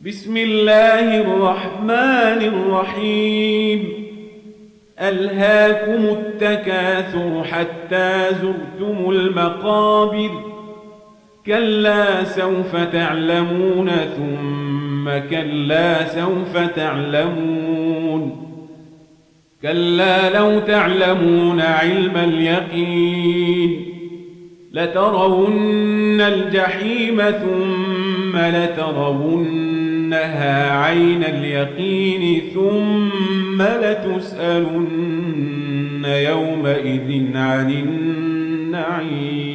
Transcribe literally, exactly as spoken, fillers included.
بسم الله الرحمن الرحيم ألهاكم التكاثر حتى زرتم المقابر كلا سوف تعلمون ثم كلا سوف تعلمون كلا لو تعلمون علم اليقين لترون الجحيم ثم لترونها عين اليقين ثم لتسألن يومئذ عن النعيم.